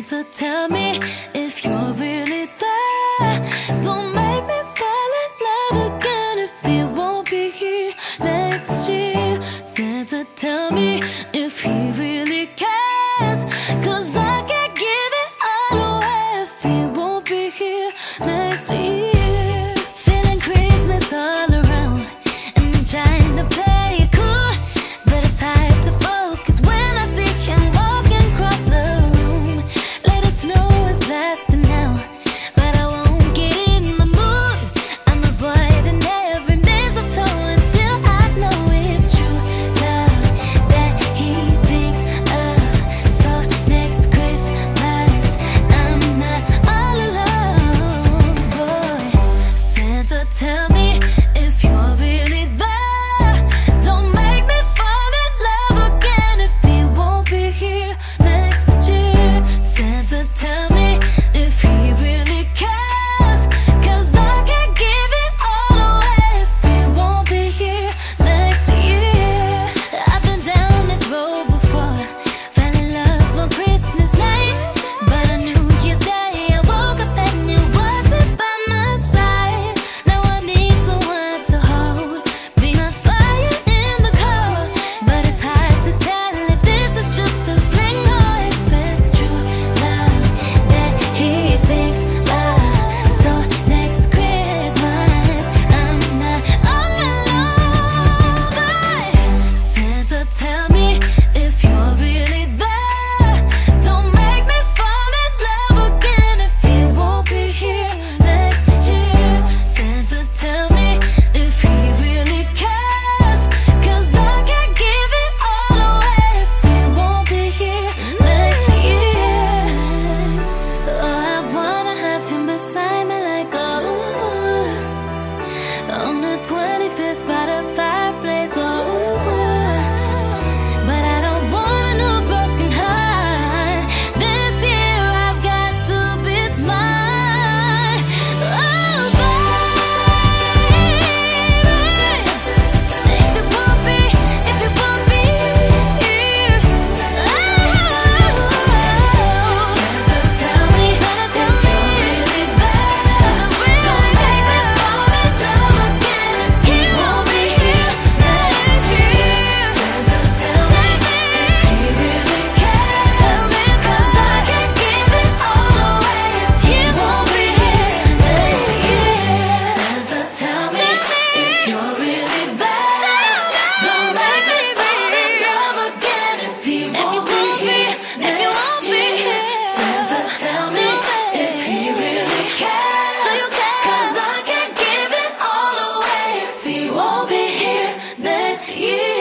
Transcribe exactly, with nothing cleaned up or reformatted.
Santa, tell me if you're really there. Don't make me fall in love again if you won't be here next year. Santa, tell me if he really cares, 'cause I can't give it all away if he won't be here next year. Feeling Christmas all around, and I'm trying to play it cool, but it's hard to focus when I see him walking across the room. Let it snow is blasting now, but I won't get in the mood. I'm avoiding every mistletoe until I know it's true love that he thinks of. So next Christmas I'm not all alone, boy. Santa, tell me if you're really there. Don't make me fall in love again if he won't be here next year. Santa, tell me if he really cares, 'cause I can't give it all away if he won't be here next year. I've been down this road before, fell in love on Christmas night, but on New Year's Day I woke up and you wasn't by my side. Now I need someone to hold, be my fire in the cold, but it's hard to tell if this is just a fling or if it's true love that he thinks of. So next Christmas I'm not all alone, but Santa, tell me if you're really there. Don't make me fall in love again if he won't be here next year. Santa, tell me if he really cares, 'cause I can't give it all away if he won't be here next year. Oh, I wanna have him beside me like oh, on the twenty-fifth by the fireplace, oh. But I don't want a new broken heart. This year I've got to be smart. Oh, baby, if you won't be, if you won't be here, oh, Santa, tell me, Santa, tell me if you're really there. Don't make me fall in love again if he won't be here next year. Santa, tell me if he really cares. Tell me, 'cause I can't give it all away if he won't be here next year. Santa, tell me if you're really there. Don't make me fall in love again if he won't be here next year. Santa, tell me if he really cares, 'cause I can't give it all away if he won't be here next year.